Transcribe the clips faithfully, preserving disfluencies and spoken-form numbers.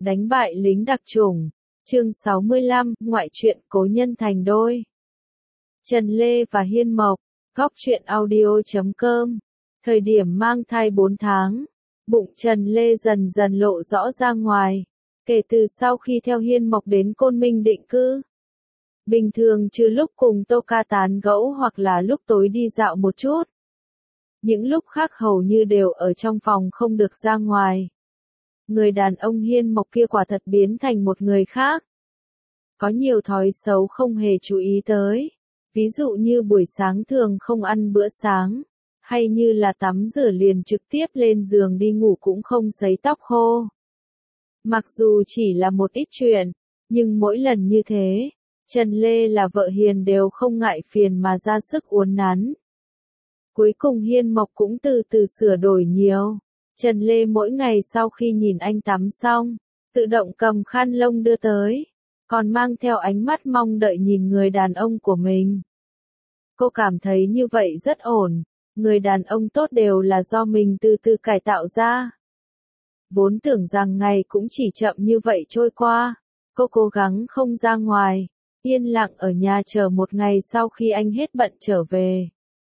Đánh bại lính đặc chủng. Chương sáu mươi lăm, ngoại truyện cố nhân thành đôi. Trần Lê và Hiên Mộc, góc truyện audio chấm com. Thời điểm mang thai bốn tháng, bụng Trần Lê dần dần lộ rõ ra ngoài, kể từ sau khi theo Hiên Mộc đến Côn Minh định cư. Bình thường trừ lúc cùng Tô Ca tán gẫu hoặc là lúc tối đi dạo một chút. Những lúc khác hầu như đều ở trong phòng không được ra ngoài. Người đàn ông Hiên Mộc kia quả thật biến thành một người khác. Có nhiều thói xấu không hề chú ý tới. Ví dụ như buổi sáng thường không ăn bữa sáng. Hay như là tắm rửa liền trực tiếp lên giường đi ngủ cũng không sấy tóc khô. Mặc dù chỉ là một ít chuyện, nhưng mỗi lần như thế, Trần Lê là vợ hiền đều không ngại phiền mà ra sức uốn nắn. Cuối cùng Hiên Mộc cũng từ từ sửa đổi nhiều. Trần Lê mỗi ngày sau khi nhìn anh tắm xong, tự động cầm khăn lông đưa tới, còn mang theo ánh mắt mong đợi nhìn người đàn ông của mình. Cô cảm thấy như vậy rất ổn, người đàn ông tốt đều là do mình từ từ cải tạo ra. Vốn tưởng rằng ngày cũng chỉ chậm như vậy trôi qua, cô cố gắng không ra ngoài, yên lặng ở nhà chờ một ngày sau khi anh hết bận trở về.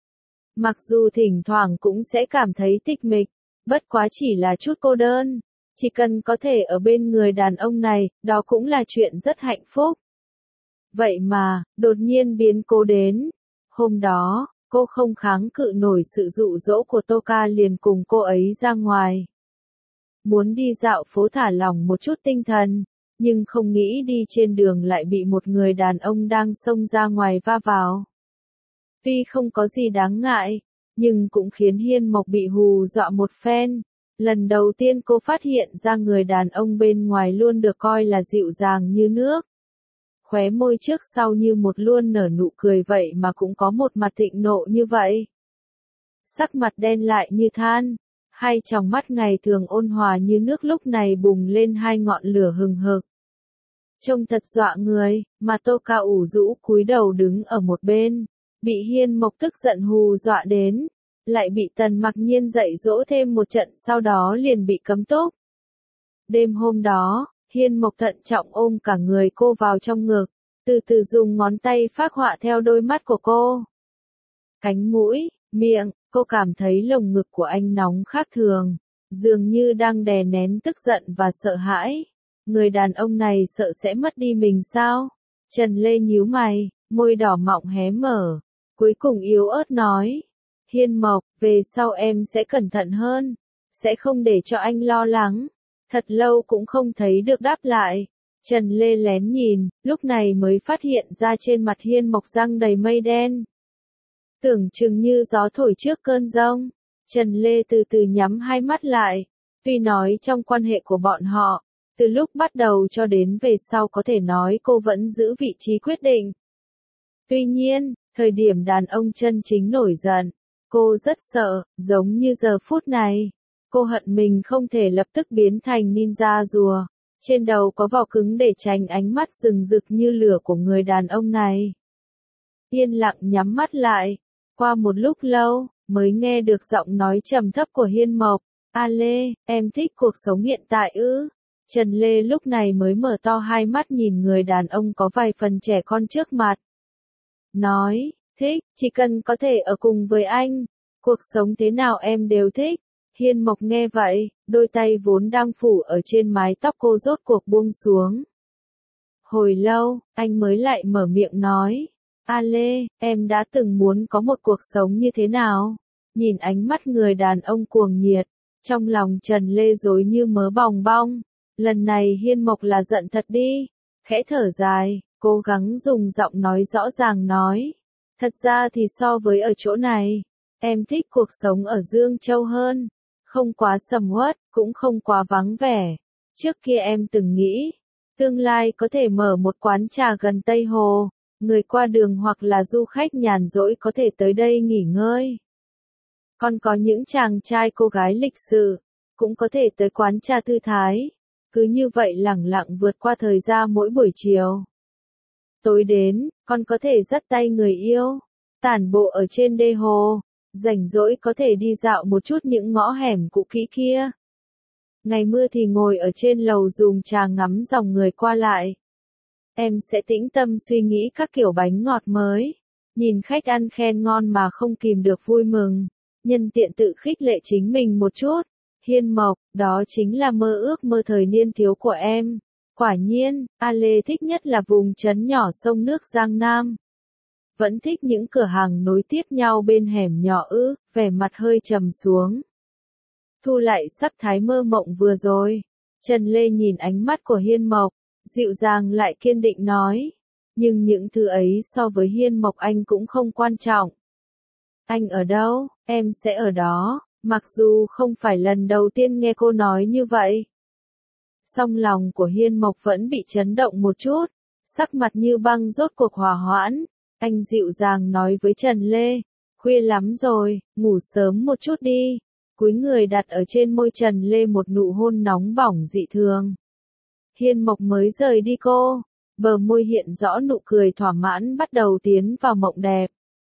Mặc dù thỉnh thoảng cũng sẽ cảm thấy tịch mịch, bất quá chỉ là chút cô đơn, chỉ cần có thể ở bên người đàn ông này, đó cũng là chuyện rất hạnh phúc. Vậy mà, đột nhiên biến cố đến. Hôm đó, cô không kháng cự nổi sự dụ dỗ của Tô Ca liền cùng cô ấy ra ngoài. Muốn đi dạo phố thả lỏng một chút tinh thần, nhưng không nghĩ đi trên đường lại bị một người đàn ông đang xông ra ngoài va vào. Tuy không có gì đáng ngại, nhưng cũng khiến Hiên Mộc bị hù dọa một phen. Lần đầu tiên cô phát hiện ra người đàn ông bên ngoài luôn được coi là dịu dàng như nước. Khóe môi trước sau như một luôn nở nụ cười vậy mà cũng có một mặt thịnh nộ như vậy. Sắc mặt đen lại như than, hai tròng mắt ngày thường ôn hòa như nước lúc này bùng lên hai ngọn lửa hừng hực. Trông thật dọa người, mà Tô Ca ủ rũ cúi đầu đứng ở một bên. Bị Hiên Mộc tức giận hù dọa đến, lại bị Tần Mặc Nhiên dạy dỗ thêm một trận sau đó liền bị cấm túc. Đêm hôm đó, Hiên Mộc thận trọng ôm cả người cô vào trong ngực, từ từ dùng ngón tay phác họa theo đôi mắt của cô. Cánh mũi, miệng, cô cảm thấy lồng ngực của anh nóng khác thường, dường như đang đè nén tức giận và sợ hãi. Người đàn ông này sợ sẽ mất đi mình sao? Trần Lê nhíu mày, môi đỏ mọng hé mở. Cuối cùng yếu ớt nói, Hiên Mộc, về sau em sẽ cẩn thận hơn, sẽ không để cho anh lo lắng. Thật lâu cũng không thấy được đáp lại. Trần Lê lén nhìn, lúc này mới phát hiện ra trên mặt Hiên Mộc răng đầy mây đen. Tưởng chừng như gió thổi trước cơn giông. Trần Lê từ từ nhắm hai mắt lại. Tuy nói trong quan hệ của bọn họ, từ lúc bắt đầu cho đến về sau có thể nói cô vẫn giữ vị trí quyết định. Tuy nhiên, thời điểm đàn ông chân chính nổi giận, cô rất sợ, giống như giờ phút này. Cô hận mình không thể lập tức biến thành ninja rùa, trên đầu có vỏ cứng để tránh ánh mắt rừng rực như lửa của người đàn ông này. Yên lặng nhắm mắt lại, qua một lúc lâu, mới nghe được giọng nói trầm thấp của Hiên Mộc, A Lê, em thích cuộc sống hiện tại ư? Trần Lê lúc này mới mở to hai mắt nhìn người đàn ông có vài phần trẻ con trước mặt. Nói, thích, chỉ cần có thể ở cùng với anh, cuộc sống thế nào em đều thích. Hiên Mộc nghe vậy, đôi tay vốn đang phủ ở trên mái tóc cô rốt cuộc buông xuống. Hồi lâu, anh mới lại mở miệng nói, A Lê, em đã từng muốn có một cuộc sống như thế nào? Nhìn ánh mắt người đàn ông cuồng nhiệt, trong lòng Trần Lê rối như mớ bòng bong. Lần này Hiên Mộc là giận thật đi, khẽ thở dài, cố gắng dùng giọng nói rõ ràng nói. Thật ra thì so với ở chỗ này, em thích cuộc sống ở Dương Châu hơn. Không quá sầm uất, cũng không quá vắng vẻ. Trước kia em từng nghĩ, tương lai có thể mở một quán trà gần Tây Hồ, người qua đường hoặc là du khách nhàn rỗi có thể tới đây nghỉ ngơi. Còn có những chàng trai cô gái lịch sự, cũng có thể tới quán trà thư thái. Cứ như vậy lẳng lặng vượt qua thời gian mỗi buổi chiều. Tối đến, còn có thể dắt tay người yêu, tản bộ ở trên đê hồ. Rảnh rỗi có thể đi dạo một chút những ngõ hẻm cũ kỹ kia. Ngày mưa thì ngồi ở trên lầu dùng trà ngắm dòng người qua lại. Em sẽ tĩnh tâm suy nghĩ các kiểu bánh ngọt mới. Nhìn khách ăn khen ngon mà không kìm được vui mừng. Nhân tiện tự khích lệ chính mình một chút. Hiên Mộc, đó chính là mơ ước mơ thời niên thiếu của em. Quả nhiên, A Lê thích nhất là vùng trấn nhỏ sông nước Giang Nam. Vẫn thích những cửa hàng nối tiếp nhau bên hẻm nhỏ ư, vẻ mặt hơi trầm xuống. Thu lại sắc thái mơ mộng vừa rồi. Trần Lê nhìn ánh mắt của Hiên Mộc, dịu dàng lại kiên định nói. Nhưng những thứ ấy so với Hiên Mộc anh cũng không quan trọng. Anh ở đâu, em sẽ ở đó, mặc dù không phải lần đầu tiên nghe cô nói như vậy. Song lòng của Hiên Mộc vẫn bị chấn động một chút, sắc mặt như băng rốt cuộc hòa hoãn. Anh dịu dàng nói với Trần Lê, khuya lắm rồi, ngủ sớm một chút đi. Cúi người đặt ở trên môi Trần Lê một nụ hôn nóng bỏng dị thường. Hiên Mộc mới rời đi cô, bờ môi hiện rõ nụ cười thỏa mãn bắt đầu tiến vào mộng đẹp.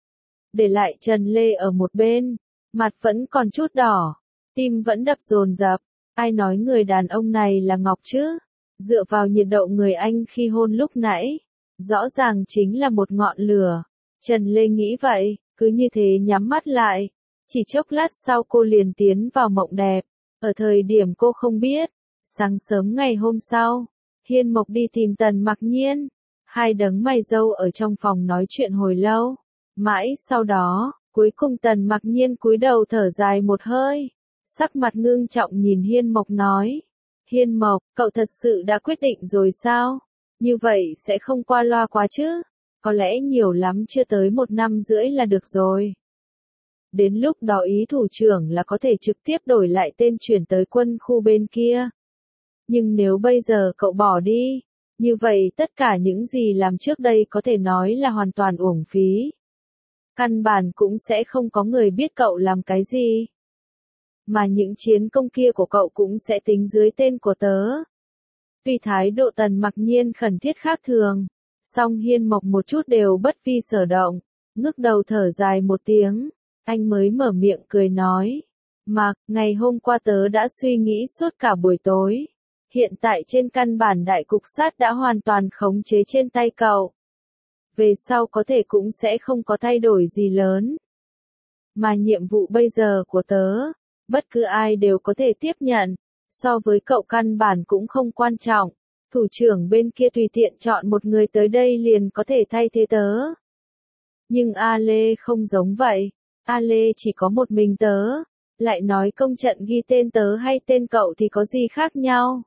Để lại Trần Lê ở một bên, mặt vẫn còn chút đỏ, tim vẫn đập dồn dập. Ai nói người đàn ông này là Ngọc chứ? Dựa vào nhiệt độ người anh khi hôn lúc nãy, rõ ràng chính là một ngọn lửa. Trần Lê nghĩ vậy, cứ như thế nhắm mắt lại. Chỉ chốc lát sau cô liền tiến vào mộng đẹp. Ở thời điểm cô không biết, sáng sớm ngày hôm sau, Hiên Mộc đi tìm Tần Mặc Nhiên. Hai đấng mày râu ở trong phòng nói chuyện hồi lâu. Mãi sau đó, cuối cùng Tần Mặc Nhiên cúi đầu thở dài một hơi. Sắc mặt ngưng trọng nhìn Hiên Mộc nói. Hiên Mộc, cậu thật sự đã quyết định rồi sao? Như vậy sẽ không qua loa quá chứ? Có lẽ nhiều lắm chưa tới một năm rưỡi là được rồi. Đến lúc đó ý thủ trưởng là có thể trực tiếp đổi lại tên chuyển tới quân khu bên kia. Nhưng nếu bây giờ cậu bỏ đi, như vậy tất cả những gì làm trước đây có thể nói là hoàn toàn uổng phí. Căn bản cũng sẽ không có người biết cậu làm cái gì. Mà những chiến công kia của cậu cũng sẽ tính dưới tên của tớ. Vì thái độ Tần Mặc Nhiên khẩn thiết khác thường, song Hiên Mộc một chút đều bất vi sở động, ngước đầu thở dài một tiếng, anh mới mở miệng cười nói. Mặc, ngày hôm qua tớ đã suy nghĩ suốt cả buổi tối. Hiện tại trên căn bản đại cục sát đã hoàn toàn khống chế trên tay cậu. Về sau có thể cũng sẽ không có thay đổi gì lớn. Mà nhiệm vụ bây giờ của tớ, bất cứ ai đều có thể tiếp nhận. So với cậu căn bản cũng không quan trọng. Thủ trưởng bên kia tùy tiện chọn một người tới đây liền có thể thay thế tớ. Nhưng A Lê không giống vậy. A Lê chỉ có một mình tớ. Lại nói công trận ghi tên tớ hay tên cậu thì có gì khác nhau.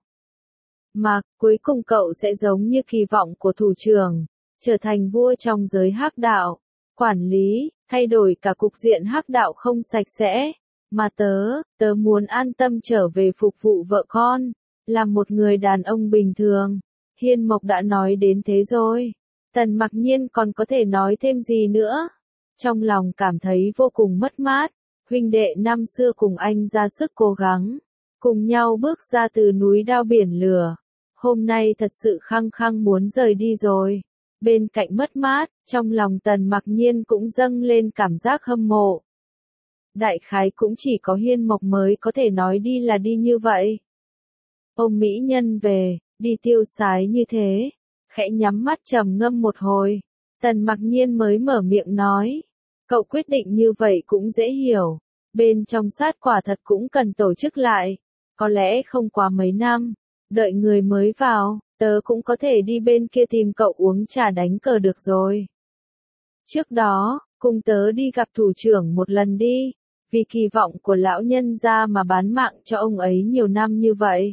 Mà, cuối cùng cậu sẽ giống như kỳ vọng của thủ trưởng. Trở thành vua trong giới hắc đạo. Quản lý, thay đổi cả cục diện hắc đạo không sạch sẽ. Mà tớ, tớ muốn an tâm trở về phục vụ vợ con, làm một người đàn ông bình thường. Hiên Mộc đã nói đến thế rồi. Tần Mặc Nhiên còn có thể nói thêm gì nữa? Trong lòng cảm thấy vô cùng mất mát. Huynh đệ năm xưa cùng anh ra sức cố gắng, cùng nhau bước ra từ núi đao biển lửa. Hôm nay thật sự khăng khăng muốn rời đi rồi. Bên cạnh mất mát, trong lòng Tần Mặc Nhiên cũng dâng lên cảm giác hâm mộ. Đại khái cũng chỉ có Hiên Mộc mới có thể nói đi là đi như vậy. Ông mỹ nhân về, đi tiêu sái như thế, khẽ nhắm mắt trầm ngâm một hồi, Tần Mặc Nhiên mới mở miệng nói. Cậu quyết định như vậy cũng dễ hiểu, bên trong sát quả thật cũng cần tổ chức lại, có lẽ không quá mấy năm, đợi người mới vào, tớ cũng có thể đi bên kia tìm cậu uống trà đánh cờ được rồi. Trước đó, cùng tớ đi gặp thủ trưởng một lần đi. Vì kỳ vọng của lão nhân gia mà bán mạng cho ông ấy nhiều năm như vậy.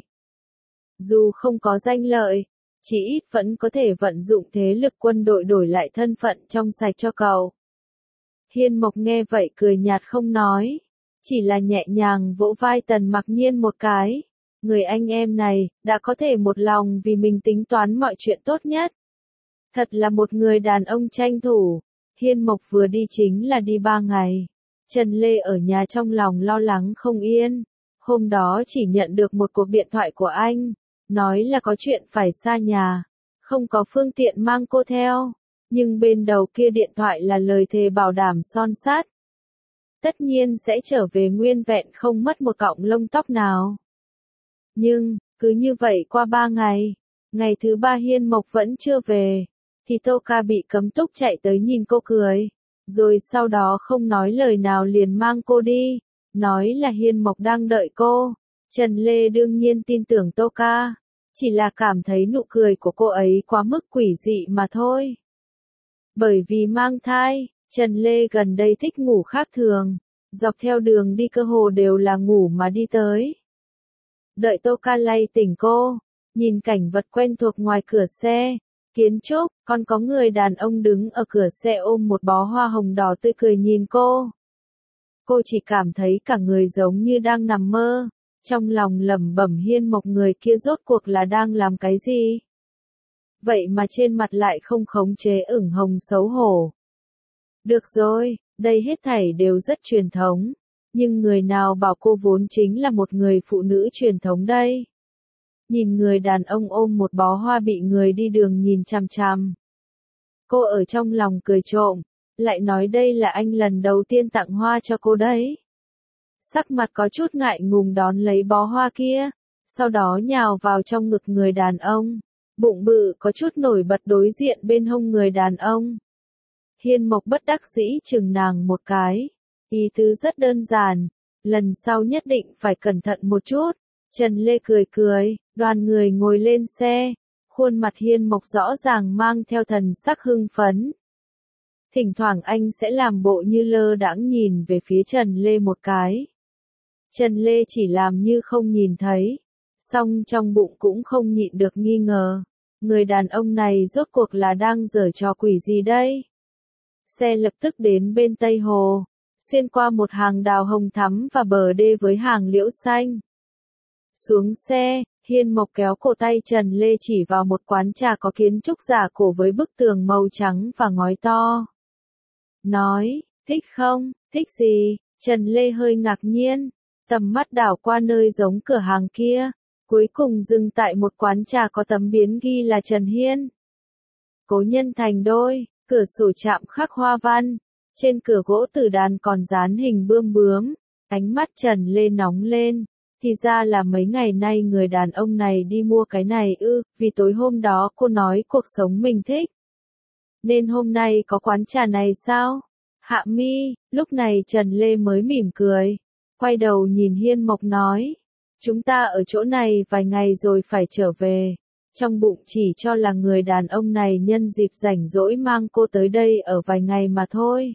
Dù không có danh lợi, chỉ ít vẫn có thể vận dụng thế lực quân đội đổi lại thân phận trong sạch cho cậu. Hiên Mộc nghe vậy cười nhạt không nói, chỉ là nhẹ nhàng vỗ vai Tần Mặc Nhiên một cái. Người anh em này, đã có thể một lòng vì mình tính toán mọi chuyện tốt nhất. Thật là một người đàn ông tranh thủ. Hiên Mộc vừa đi chính là đi ba ngày. Trần Lê ở nhà trong lòng lo lắng không yên. Hôm đó chỉ nhận được một cuộc điện thoại của anh, nói là có chuyện phải xa nhà, không có phương tiện mang cô theo. Nhưng bên đầu kia điện thoại là lời thề bảo đảm son sắt. Tất nhiên sẽ trở về nguyên vẹn không mất một cọng lông tóc nào. Nhưng, cứ như vậy qua ba ngày, ngày thứ ba Hiên Mộc vẫn chưa về, thì Tô Ca bị cấm túc chạy tới nhìn cô cười, rồi sau đó không nói lời nào liền mang cô đi, nói là Hiên Mộc đang đợi cô. Trần Lê đương nhiên tin tưởng Tô Ca, chỉ là cảm thấy nụ cười của cô ấy quá mức quỷ dị mà thôi. Bởi vì mang thai, Trần Lê gần đây thích ngủ khác thường, dọc theo đường đi cơ hồ đều là ngủ mà đi tới. Đợi Tô Ca lay tỉnh cô, nhìn cảnh vật quen thuộc ngoài cửa xe, kiến trúc, còn có người đàn ông đứng ở cửa xe ôm một bó hoa hồng đỏ tươi cười nhìn cô. Cô chỉ cảm thấy cả người giống như đang nằm mơ, trong lòng lẩm bẩm Hiên Mộc người kia rốt cuộc là đang làm cái gì? Vậy mà trên mặt lại không khống chế ửng hồng xấu hổ. Được rồi, đây hết thảy đều rất truyền thống, nhưng người nào bảo cô vốn chính là một người phụ nữ truyền thống đây? Nhìn người đàn ông ôm một bó hoa bị người đi đường nhìn chằm chằm. Cô ở trong lòng cười trộm, lại nói đây là anh lần đầu tiên tặng hoa cho cô đấy. Sắc mặt có chút ngại ngùng đón lấy bó hoa kia, sau đó nhào vào trong ngực người đàn ông, bụng bự có chút nổi bật đối diện bên hông người đàn ông. Hiên Mộc bất đắc dĩ chừng nàng một cái, ý tứ rất đơn giản, lần sau nhất định phải cẩn thận một chút. Trần Lê cười cười, đoàn người ngồi lên xe, khuôn mặt Hiên Mộc rõ ràng mang theo thần sắc hưng phấn. Thỉnh thoảng anh sẽ làm bộ như lơ đãng nhìn về phía Trần Lê một cái. Trần Lê chỉ làm như không nhìn thấy, song trong bụng cũng không nhịn được nghi ngờ. Người đàn ông này rốt cuộc là đang giở trò quỷ gì đây? Xe lập tức đến bên Tây Hồ, xuyên qua một hàng đào hồng thắm và bờ đê với hàng liễu xanh. Xuống xe, Hiên Mộc kéo cổ tay Trần Lê chỉ vào một quán trà có kiến trúc giả cổ với bức tường màu trắng và ngói to. Nói, thích không, thích gì? Trần Lê hơi ngạc nhiên, tầm mắt đảo qua nơi giống cửa hàng kia, cuối cùng dừng tại một quán trà có tấm biển ghi là Trần Hiên. Cố nhân thành đôi, cửa sổ chạm khắc hoa văn, trên cửa gỗ tử đàn còn dán hình bươm bướm, ánh mắt Trần Lê nóng lên. Thì ra là mấy ngày nay người đàn ông này đi mua cái này ư, vì tối hôm đó cô nói cuộc sống mình thích. Nên hôm nay có quán trà này sao? Hạ mi, lúc này Trần Lê mới mỉm cười, quay đầu nhìn Hiên Mộc nói. Chúng ta ở chỗ này vài ngày rồi phải trở về. Trong bụng chỉ cho là người đàn ông này nhân dịp rảnh rỗi mang cô tới đây ở vài ngày mà thôi.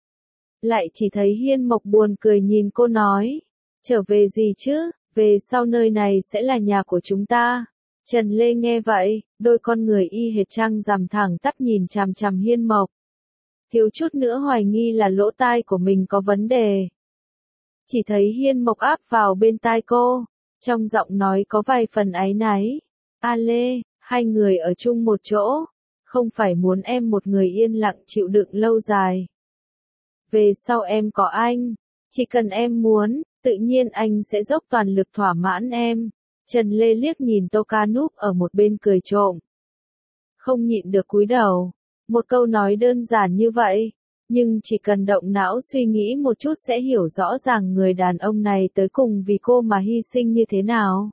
Lại chỉ thấy Hiên Mộc buồn cười nhìn cô nói. Trở về gì chứ, về sau nơi này sẽ là nhà của chúng ta. Trần Lê nghe vậy, đôi con người y hệt trăng rằm thẳng tắp nhìn chằm chằm Hiên Mộc. Thiếu chút nữa hoài nghi là lỗ tai của mình có vấn đề. Chỉ thấy Hiên Mộc áp vào bên tai cô, trong giọng nói có vài phần áy náy. A Lê, hai người ở chung một chỗ, không phải muốn em một người yên lặng chịu đựng lâu dài. Về sau em có anh, chỉ cần em muốn, tự nhiên anh sẽ dốc toàn lực thỏa mãn em. Trần Lê liếc nhìn Tô Ca núp ở một bên cười trộm. Không nhịn được cúi đầu. Một câu nói đơn giản như vậy, nhưng chỉ cần động não suy nghĩ một chút sẽ hiểu rõ ràng người đàn ông này tới cùng vì cô mà hy sinh như thế nào.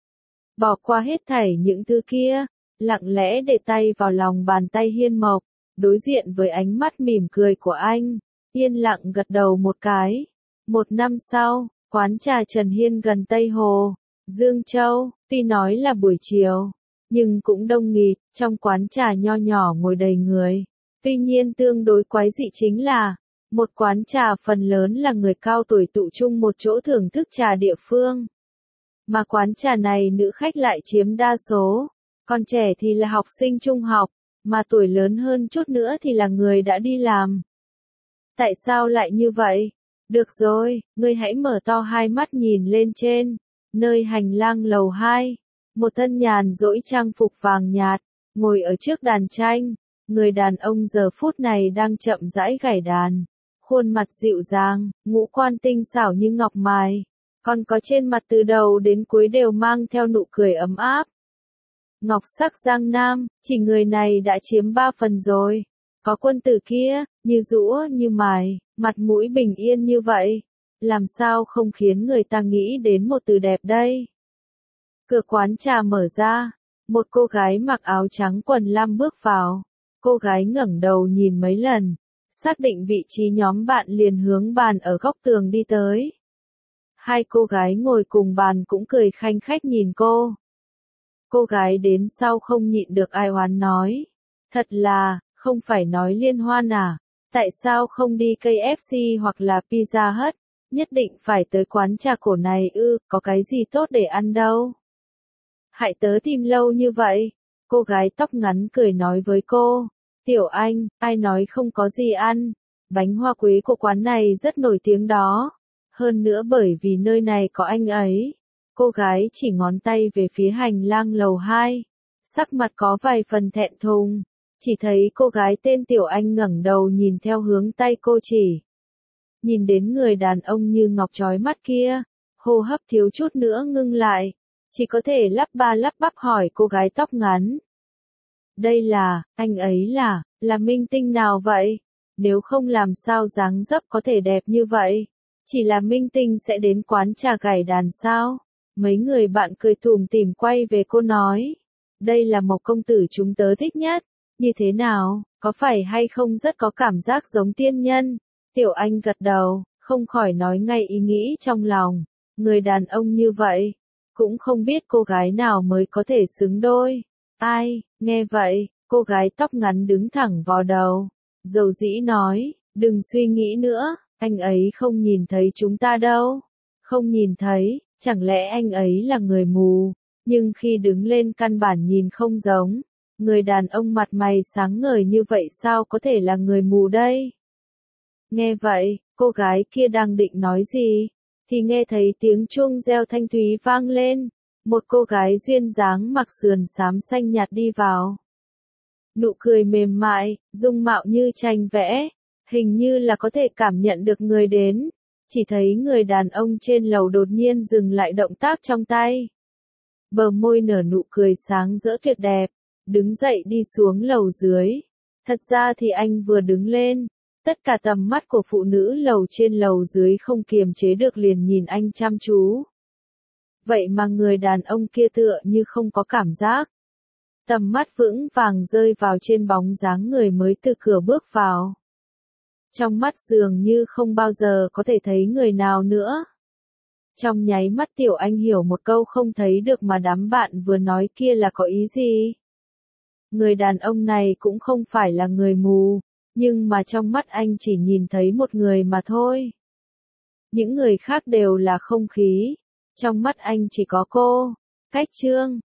Bỏ qua hết thảy những thứ kia, lặng lẽ để tay vào lòng bàn tay Hiên Mộc, đối diện với ánh mắt mỉm cười của anh, yên lặng gật đầu một cái. Một năm sau, quán trà Trần Hiên gần Tây Hồ, Dương Châu, tuy nói là buổi chiều, nhưng cũng đông nghịt, trong quán trà nho nhỏ ngồi đầy người. Tuy nhiên tương đối quái dị chính là, một quán trà phần lớn là người cao tuổi tụ chung một chỗ thưởng thức trà địa phương. Mà quán trà này nữ khách lại chiếm đa số, còn trẻ thì là học sinh trung học, mà tuổi lớn hơn chút nữa thì là người đã đi làm. Tại sao lại như vậy? Được rồi, ngươi hãy mở to hai mắt nhìn lên trên, nơi hành lang lầu hai, một thân nhàn rỗi trang phục vàng nhạt, ngồi ở trước đàn tranh, người đàn ông giờ phút này đang chậm rãi gảy đàn, khuôn mặt dịu dàng, ngũ quan tinh xảo như ngọc mài, còn có trên mặt từ đầu đến cuối đều mang theo nụ cười ấm áp. Ngọc sắc Giang Nam, chỉ người này đã chiếm ba phần rồi. Có quân tử kia, như rũa, như mài, mặt mũi bình yên như vậy, làm sao không khiến người ta nghĩ đến một từ đẹp đây? Cửa quán trà mở ra, một cô gái mặc áo trắng quần lam bước vào. Cô gái ngẩng đầu nhìn mấy lần, xác định vị trí nhóm bạn liền hướng bàn ở góc tường đi tới. Hai cô gái ngồi cùng bàn cũng cười khanh khách nhìn cô. Cô gái đến sau không nhịn được ai oán nói. Thật là, không phải nói liên hoan à, tại sao không đi ca ép xê hoặc là Pizza Hut, nhất định phải tới quán trà cổ này ư, có cái gì tốt để ăn đâu. Hại tớ tìm lâu như vậy, cô gái tóc ngắn cười nói với cô. Tiểu Anh, ai nói không có gì ăn, bánh hoa quế của quán này rất nổi tiếng đó. Hơn nữa bởi vì nơi này có anh ấy. Cô gái chỉ ngón tay về phía hành lang lầu hai. Sắc mặt có vài phần thẹn thùng. Chỉ thấy cô gái tên Tiểu Anh ngẩng đầu nhìn theo hướng tay cô chỉ. Nhìn đến người đàn ông như ngọc chói mắt kia. Hô hấp thiếu chút nữa ngưng lại. Chỉ có thể lắp ba lắp bắp hỏi cô gái tóc ngắn. Đây là, anh ấy là, là minh tinh nào vậy? Nếu không làm sao dáng dấp có thể đẹp như vậy? Chỉ là minh tinh sẽ đến quán trà gảy đàn sao? Mấy người bạn cười tủm tỉm quay về cô nói. Đây là một công tử chúng tớ thích nhất. Như thế nào, có phải hay không rất có cảm giác giống tiên nhân? Tiểu Anh gật đầu, không khỏi nói ngay ý nghĩ trong lòng. Người đàn ông như vậy, cũng không biết cô gái nào mới có thể xứng đôi. Ai, nghe vậy, cô gái tóc ngắn đứng thẳng vào đầu. Dầu dĩ nói, đừng suy nghĩ nữa, anh ấy không nhìn thấy chúng ta đâu. Không nhìn thấy, chẳng lẽ anh ấy là người mù, nhưng khi đứng lên căn bản nhìn không giống. Người đàn ông mặt mày sáng ngời như vậy sao có thể là người mù đây? Nghe vậy, cô gái kia đang định nói gì, thì nghe thấy tiếng chuông reo thanh thúy vang lên. Một cô gái duyên dáng mặc sườn xám xanh nhạt đi vào. Nụ cười mềm mại, dung mạo như tranh vẽ, hình như là có thể cảm nhận được người đến. Chỉ thấy người đàn ông trên lầu đột nhiên dừng lại động tác trong tay. Bờ môi nở nụ cười sáng rỡ tuyệt đẹp, đứng dậy đi xuống lầu dưới. Thật ra thì anh vừa đứng lên, tất cả tầm mắt của phụ nữ lầu trên lầu dưới không kiềm chế được liền nhìn anh chăm chú. Vậy mà người đàn ông kia tựa như không có cảm giác. Tầm mắt vững vàng rơi vào trên bóng dáng người mới từ cửa bước vào. Trong mắt dường như không bao giờ có thể thấy người nào nữa. Trong nháy mắt Tiểu Anh hiểu một câu không thấy được mà đám bạn vừa nói kia là có ý gì. Người đàn ông này cũng không phải là người mù, nhưng mà trong mắt anh chỉ nhìn thấy một người mà thôi. Những người khác đều là không khí. Trong mắt anh chỉ có cô. Cách Trương,